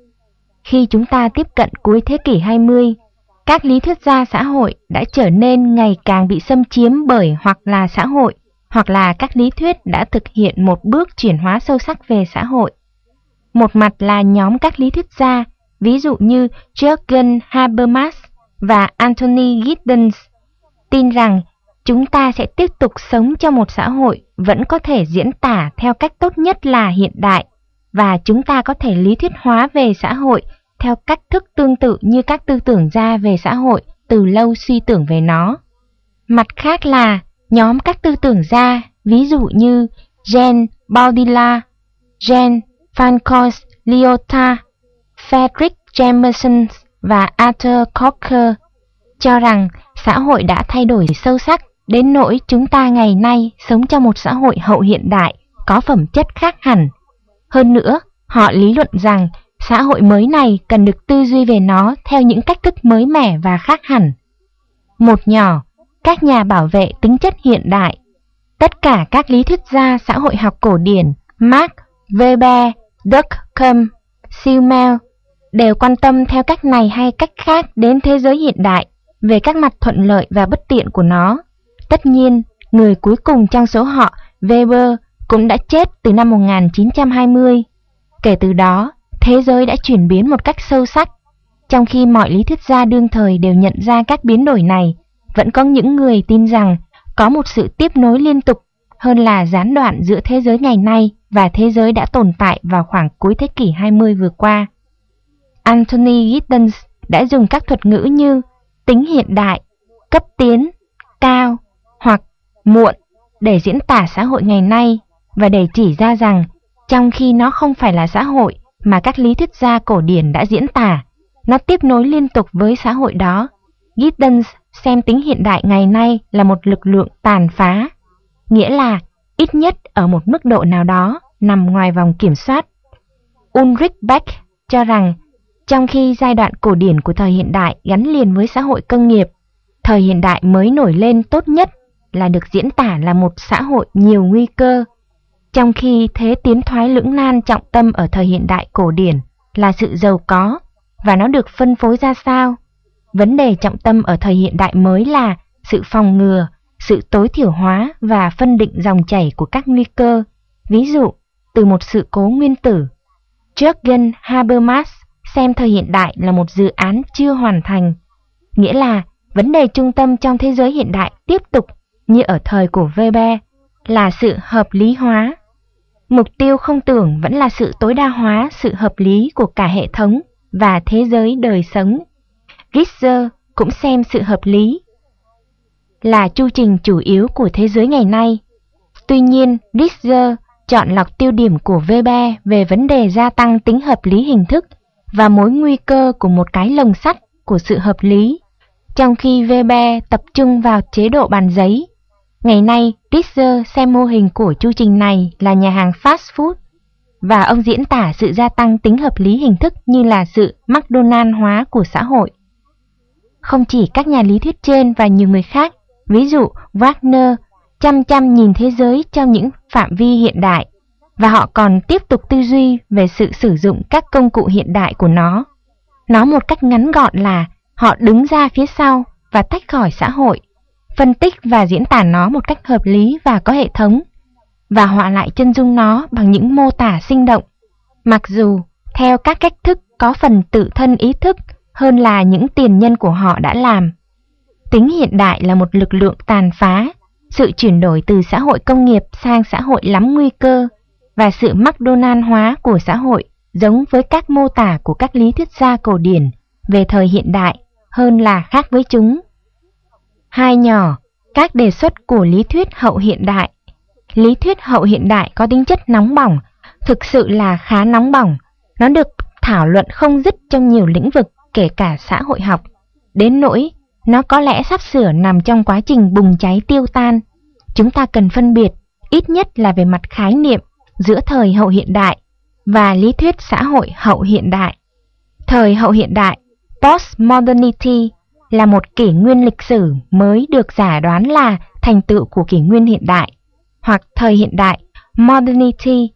khi chúng ta tiếp cận cuối thế kỷ 20, các lý thuyết gia xã hội đã trở nên ngày càng bị xâm chiếm bởi hoặc là xã hội, hoặc là các lý thuyết đã thực hiện một bước chuyển hóa sâu sắc về xã hội. Một mặt là nhóm các lý thuyết gia, ví dụ như Jürgen Habermas và Anthony Giddens, tin rằng chúng ta sẽ tiếp tục sống trong một xã hội vẫn có thể diễn tả theo cách tốt nhất là hiện đại, và chúng ta có thể lý thuyết hóa về xã hội theo cách thức tương tự như các tư tưởng gia về xã hội từ lâu suy tưởng về nó. Mặt khác là nhóm các tư tưởng gia, ví dụ như Jean Baudrillard, Jean Francois Lyotard, Frederick Jameson và Arthur Cocker, cho rằng xã hội đã thay đổi sâu sắc đến nỗi chúng ta ngày nay sống trong một xã hội hậu hiện đại có phẩm chất khác hẳn. Hơn nữa, họ lý luận rằng xã hội mới này cần được tư duy về nó theo những cách thức mới mẻ và khác hẳn. Một nhỏ, các nhà bảo vệ tính chất hiện đại. Tất cả các lý thuyết gia xã hội học cổ điển Marx, Weber, Durkheim, Simmel đều quan tâm theo cách này hay cách khác đến thế giới hiện đại về các mặt thuận lợi và bất tiện của nó. Tất nhiên, người cuối cùng trong số họ, Weber, cũng đã chết từ năm 1920. Kể từ đó, thế giới đã chuyển biến một cách sâu sắc. Trong khi mọi lý thuyết gia đương thời đều nhận ra các biến đổi này, vẫn có những người tin rằng có một sự tiếp nối liên tục hơn là gián đoạn giữa thế giới ngày nay và thế giới đã tồn tại vào khoảng cuối thế kỷ 20 vừa qua. Anthony Giddens đã dùng các thuật ngữ như tính hiện đại, cấp tiến, cao hoặc muộn để diễn tả xã hội ngày nay và để chỉ ra rằng trong khi nó không phải là xã hội mà các lý thuyết gia cổ điển đã diễn tả, nó tiếp nối liên tục với xã hội đó. Giddens xem tính hiện đại ngày nay là một lực lượng tàn phá, nghĩa là ít nhất ở một mức độ nào đó nằm ngoài vòng kiểm soát. Ulrich Beck cho rằng trong khi giai đoạn cổ điển của thời hiện đại gắn liền với xã hội công nghiệp, thời hiện đại mới nổi lên tốt nhất là được diễn tả là một xã hội nhiều nguy cơ. Trong khi thế tiến thoái lưỡng nan trọng tâm ở thời hiện đại cổ điển là sự giàu có và nó được phân phối ra sao, vấn đề trọng tâm ở thời hiện đại mới là sự phòng ngừa, sự tối thiểu hóa và phân định dòng chảy của các nguy cơ, ví dụ từ một sự cố nguyên tử. Jürgen Habermas xem thời hiện đại là một dự án chưa hoàn thành, nghĩa là vấn đề trung tâm trong thế giới hiện đại tiếp tục như ở thời của Weber là sự hợp lý hóa. Mục tiêu không tưởng vẫn là sự tối đa hóa sự hợp lý của cả hệ thống và thế giới đời sống. Richter cũng xem sự hợp lý là chu trình chủ yếu của thế giới ngày nay. Tuy nhiên, Richter chọn lọc tiêu điểm của Weber về vấn đề gia tăng tính hợp lý hình thức và mối nguy cơ của một cái lồng sắt của sự hợp lý, trong khi Weber tập trung vào chế độ bàn giấy. Ngày nay, Ritzer xem mô hình của chu trình này là nhà hàng fast food, và ông diễn tả sự gia tăng tính hợp lý hình thức như là sự McDonald hóa của xã hội. Không chỉ các nhà lý thuyết trên và nhiều người khác, ví dụ Wagner, chăm nhìn thế giới trong những phạm vi hiện đại, và họ còn tiếp tục tư duy về sự sử dụng các công cụ hiện đại của nó. Nói một cách ngắn gọn là họ đứng ra phía sau và tách khỏi xã hội, phân tích và diễn tả nó một cách hợp lý và có hệ thống, và họa lại chân dung nó bằng những mô tả sinh động, mặc dù theo các cách thức có phần tự thân ý thức hơn là những tiền nhân của họ đã làm. Tính hiện đại là một lực lượng tàn phá, sự chuyển đổi từ xã hội công nghiệp sang xã hội lắm nguy cơ, và sự McDonald hóa của xã hội giống với các mô tả của các lý thuyết gia cổ điển về thời hiện đại hơn là khác với chúng. Hai nhỏ, các đề xuất của lý thuyết hậu hiện đại. Lý thuyết hậu hiện đại có tính chất nóng bỏng, thực sự là khá nóng bỏng. Nó được thảo luận không dứt trong nhiều lĩnh vực, kể cả xã hội học, đến nỗi nó có lẽ sắp sửa nằm trong quá trình bùng cháy tiêu tan. Chúng ta cần phân biệt, ít nhất là về mặt khái niệm, giữa thời hậu hiện đại và lý thuyết xã hội hậu hiện đại. Thời hậu hiện đại, postmodernity, là một kỷ nguyên lịch sử mới được giả đoán là thành tựu của kỷ nguyên hiện đại, hoặc thời hiện đại, modernity.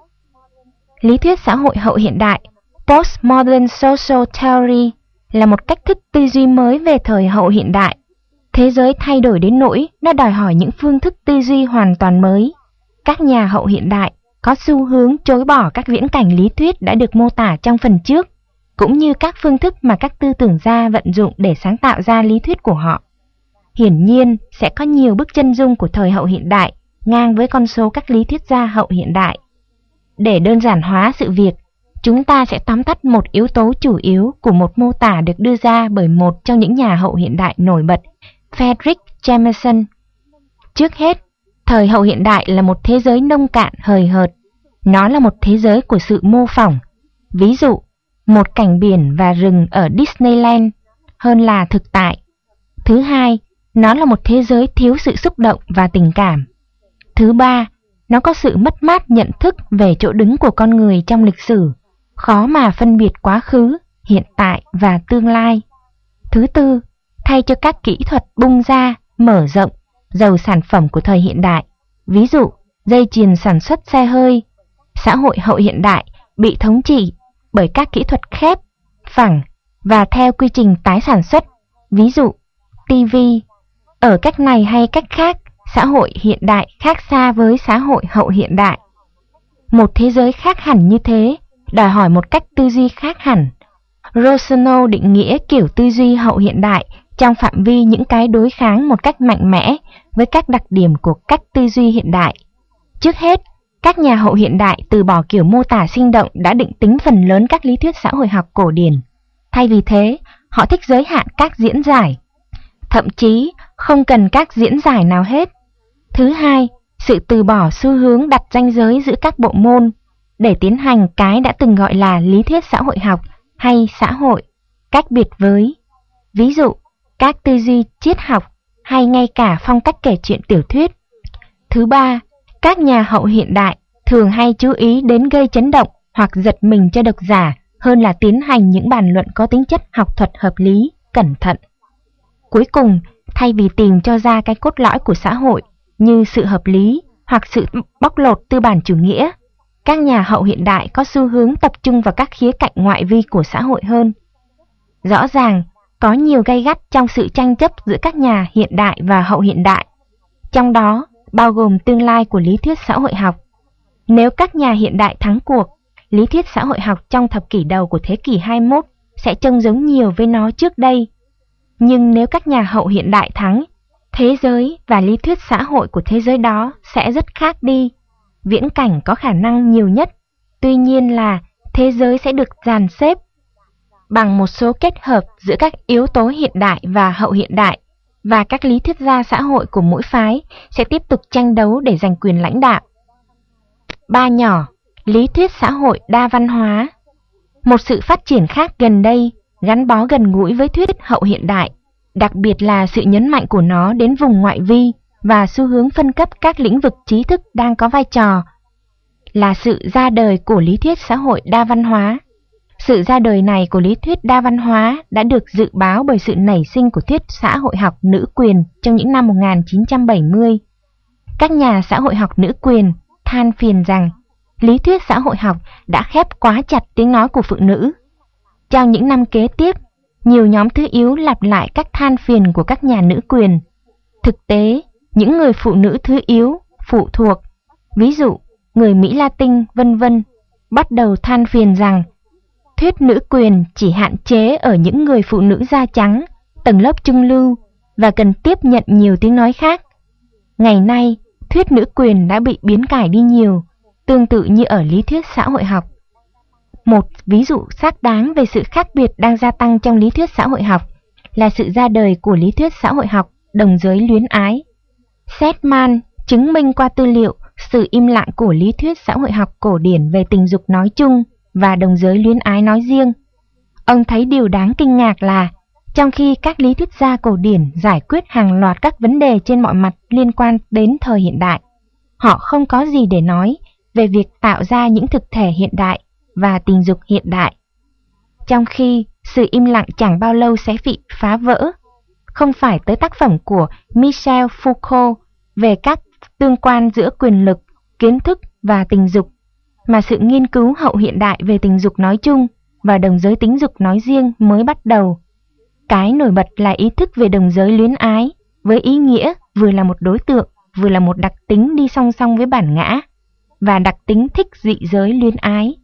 Lý thuyết xã hội hậu hiện đại, postmodern social theory, là một cách thức tư duy mới về thời hậu hiện đại. Thế giới thay đổi đến nỗi nó đòi hỏi những phương thức tư duy hoàn toàn mới. Các nhà hậu hiện đại có xu hướng chối bỏ các viễn cảnh lý thuyết đã được mô tả trong phần trước, cũng như các phương thức mà các tư tưởng gia vận dụng để sáng tạo ra lý thuyết của họ. Hiển nhiên, sẽ có nhiều bức chân dung của thời hậu hiện đại ngang với con số các lý thuyết gia hậu hiện đại. Để đơn giản hóa sự việc, chúng ta sẽ tóm tắt một yếu tố chủ yếu của một mô tả được đưa ra bởi một trong những nhà hậu hiện đại nổi bật, Frederick Jameson. Trước hết, thời hậu hiện đại là một thế giới nông cạn hời hợt. Nó là một thế giới của sự mô phỏng. Ví dụ, một cảnh biển và rừng ở Disneyland hơn là thực tại. Thứ hai, nó là một thế giới thiếu sự xúc động và tình cảm. Thứ ba, nó có sự mất mát nhận thức về chỗ đứng của con người trong lịch sử, khó mà phân biệt quá khứ, hiện tại và tương lai. Thứ tư, thay cho các kỹ thuật bung ra, mở rộng, giàu sản phẩm của thời hiện đại, ví dụ dây chuyền sản xuất xe hơi, xã hội hậu hiện đại bị thống trị bởi các kỹ thuật khép, phẳng và theo quy trình tái sản xuất, ví dụ TV. Ở cách này hay cách khác, xã hội hiện đại khác xa với xã hội hậu hiện đại. Một thế giới khác hẳn như thế đòi hỏi một cách tư duy khác hẳn. Rousseau định nghĩa kiểu tư duy hậu hiện đại trong phạm vi những cái đối kháng một cách mạnh mẽ với các đặc điểm của cách tư duy hiện đại. Trước hết, các nhà hậu hiện đại từ bỏ kiểu mô tả sinh động đã định tính phần lớn các lý thuyết xã hội học cổ điển. Thay vì thế, họ thích giới hạn các diễn giải, thậm chí không cần các diễn giải nào hết. Thứ hai, sự từ bỏ xu hướng đặt ranh giới giữa các bộ môn để tiến hành cái đã từng gọi là lý thuyết xã hội học hay xã hội, cách biệt với, ví dụ, các tư duy triết học hay ngay cả phong cách kể chuyện tiểu thuyết. Thứ ba, các nhà hậu hiện đại thường hay chú ý đến gây chấn động hoặc giật mình cho độc giả hơn là tiến hành những bàn luận có tính chất học thuật hợp lý, cẩn thận. Cuối cùng, thay vì tìm cho ra cái cốt lõi của xã hội như sự hợp lý hoặc sự bóc lột tư bản chủ nghĩa, các nhà hậu hiện đại có xu hướng tập trung vào các khía cạnh ngoại vi của xã hội hơn. Rõ ràng, có nhiều gay gắt trong sự tranh chấp giữa các nhà hiện đại và hậu hiện đại, trong đó bao gồm tương lai của lý thuyết xã hội học. Nếu các nhà hiện đại thắng cuộc, lý thuyết xã hội học trong thập kỷ đầu của thế kỷ 21 sẽ trông giống nhiều với nó trước đây. Nhưng nếu các nhà hậu hiện đại thắng, thế giới và lý thuyết xã hội của thế giới đó sẽ rất khác đi. Viễn cảnh có khả năng nhiều nhất, tuy nhiên là thế giới sẽ được dàn xếp bằng một số kết hợp giữa các yếu tố hiện đại và hậu hiện đại, và các lý thuyết gia xã hội của mỗi phái sẽ tiếp tục tranh đấu để giành quyền lãnh đạo. Ba nhỏ, lý thuyết xã hội đa văn hóa. Một sự phát triển khác gần đây gắn bó gần gũi với thuyết hậu hiện đại, đặc biệt là sự nhấn mạnh của nó đến vùng ngoại vi và xu hướng phân cấp các lĩnh vực trí thức đang có vai trò, là sự ra đời của lý thuyết xã hội đa văn hóa. Sự ra đời này của lý thuyết đa văn hóa đã được dự báo bởi sự nảy sinh của thuyết xã hội học nữ quyền trong những năm 1970. Các nhà xã hội học nữ quyền than phiền rằng lý thuyết xã hội học đã khép quá chặt tiếng nói của phụ nữ. Trong những năm kế tiếp, nhiều nhóm thứ yếu lặp lại các than phiền của các nhà nữ quyền. Thực tế, những người phụ nữ thứ yếu, phụ thuộc, ví dụ người Mỹ Latin, vân vân, bắt đầu than phiền rằng thuyết nữ quyền chỉ hạn chế ở những người phụ nữ da trắng, tầng lớp trung lưu và cần tiếp nhận nhiều tiếng nói khác. Ngày nay, thuyết nữ quyền đã bị biến cải đi nhiều, tương tự như ở lý thuyết xã hội học. Một ví dụ xác đáng về sự khác biệt đang gia tăng trong lý thuyết xã hội học là sự ra đời của lý thuyết xã hội học đồng giới luyến ái. Sedman chứng minh qua tư liệu sự im lặng của lý thuyết xã hội học cổ điển về tình dục nói chung và đồng giới luyến ái nói riêng. Ông thấy điều đáng kinh ngạc là trong khi các lý thuyết gia cổ điển giải quyết hàng loạt các vấn đề trên mọi mặt liên quan đến thời hiện đại, họ không có gì để nói về việc tạo ra những thực thể hiện đại và tình dục hiện đại. Trong khi sự im lặng chẳng bao lâu sẽ bị phá vỡ, không phải tới tác phẩm của Michel Foucault về các tương quan giữa quyền lực, kiến thức và tình dục, mà sự nghiên cứu hậu hiện đại về tình dục nói chung và đồng giới tính dục nói riêng mới bắt đầu. Cái nổi bật là ý thức về đồng giới luyến ái, với ý nghĩa vừa là một đối tượng, vừa là một đặc tính đi song song với bản ngã, và đặc tính thích dị giới luyến ái.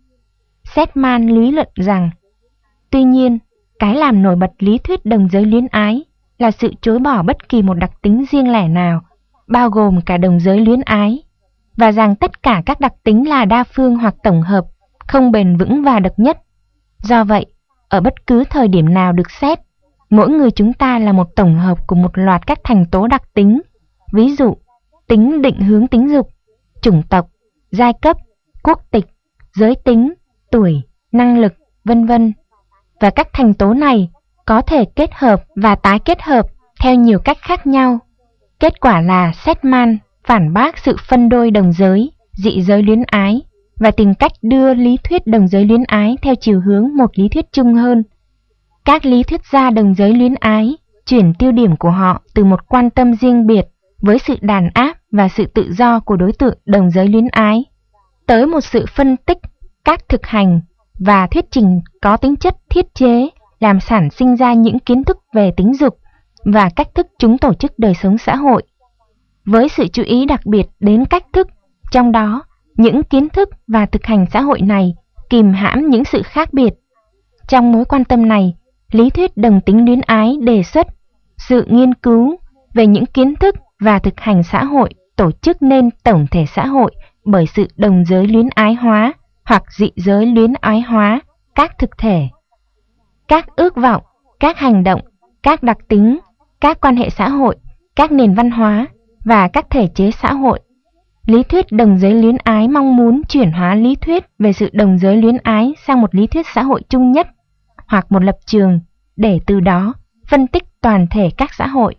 Sedman lý luận rằng, tuy nhiên, cái làm nổi bật lý thuyết đồng giới luyến ái là sự chối bỏ bất kỳ một đặc tính riêng lẻ nào, bao gồm cả đồng giới luyến ái, và rằng tất cả các đặc tính là đa phương hoặc tổng hợp, không bền vững và độc nhất. Do vậy, ở bất cứ thời điểm nào được xét, mỗi người chúng ta là một tổng hợp của một loạt các thành tố đặc tính, ví dụ tính định hướng tính dục, chủng tộc, giai cấp, quốc tịch, giới tính, tuổi, năng lực, vân vân. Và các thành tố này có thể kết hợp và tái kết hợp theo nhiều cách khác nhau. Kết quả là Sedman phản bác sự phân đôi đồng giới, dị giới luyến ái và tìm cách đưa lý thuyết đồng giới luyến ái theo chiều hướng một lý thuyết chung hơn. Các lý thuyết gia đồng giới luyến ái chuyển tiêu điểm của họ từ một quan tâm riêng biệt với sự đàn áp và sự tự do của đối tượng đồng giới luyến ái tới một sự phân tích các thực hành và thuyết trình có tính chất thiết chế, làm sản sinh ra những kiến thức về tính dục và cách thức chúng tổ chức đời sống xã hội, với sự chú ý đặc biệt đến cách thức, trong đó những kiến thức và thực hành xã hội này kìm hãm những sự khác biệt. Trong mối quan tâm này, lý thuyết đồng tính luyến ái đề xuất sự nghiên cứu về những kiến thức và thực hành xã hội tổ chức nên tổng thể xã hội bởi sự đồng giới luyến ái hóa hoặc dị giới luyến ái hóa các thực thể. Các ước vọng, các hành động, các đặc tính, các quan hệ xã hội, các nền văn hóa và các thể chế xã hội. Lý thuyết đồng giới luyến ái mong muốn chuyển hóa lý thuyết về sự đồng giới luyến ái sang một lý thuyết xã hội chung nhất hoặc một lập trường để từ đó phân tích toàn thể các xã hội.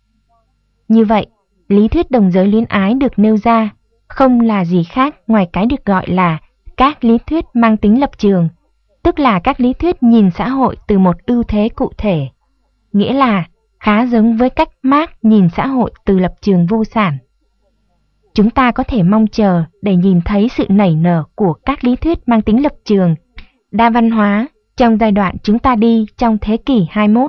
Như vậy, lý thuyết đồng giới luyến ái được nêu ra không là gì khác ngoài cái được gọi là các lý thuyết mang tính lập trường, tức là các lý thuyết nhìn xã hội từ một ưu thế cụ thể, nghĩa là khá giống với cách Marx nhìn xã hội từ lập trường vô sản. Chúng ta có thể mong chờ để nhìn thấy sự nảy nở của các lý thuyết mang tính lập trường, đa văn hóa trong giai đoạn chúng ta đi trong thế kỷ 21.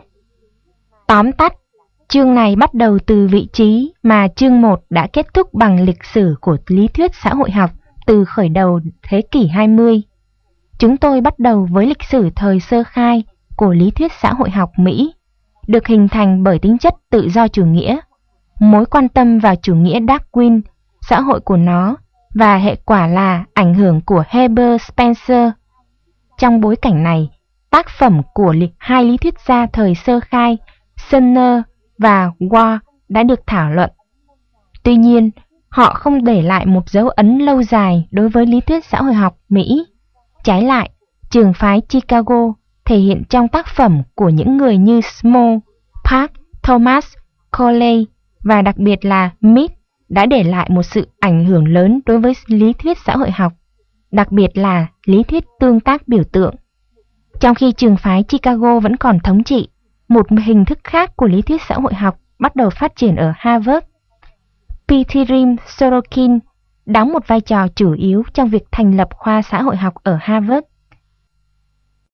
Tóm tắt, chương này bắt đầu từ vị trí mà chương 1 đã kết thúc bằng lịch sử của lý thuyết xã hội học từ khởi đầu thế kỷ 20. Chúng tôi bắt đầu với lịch sử thời sơ khai của lý thuyết xã hội học Mỹ, được hình thành bởi tính chất tự do chủ nghĩa, mối quan tâm vào chủ nghĩa Darwin, xã hội của nó và hệ quả là ảnh hưởng của Heber Spencer. Trong bối cảnh này, tác phẩm của hai lý thuyết gia thời sơ khai Sumner và Ward đã được thảo luận. Tuy nhiên, Họ không để lại một dấu ấn lâu dài đối với lý thuyết xã hội học Mỹ. Trái lại, trường phái Chicago thể hiện trong tác phẩm của những người như Small, Park, Thomas, Corley và đặc biệt là Mead đã để lại một sự ảnh hưởng lớn đối với lý thuyết xã hội học, đặc biệt là lý thuyết tương tác biểu tượng. Trong khi trường phái Chicago vẫn còn thống trị, một hình thức khác của lý thuyết xã hội học bắt đầu phát triển ở Harvard. Pitirim Sorokin đóng một vai trò chủ yếu trong việc thành lập khoa xã hội học ở Harvard.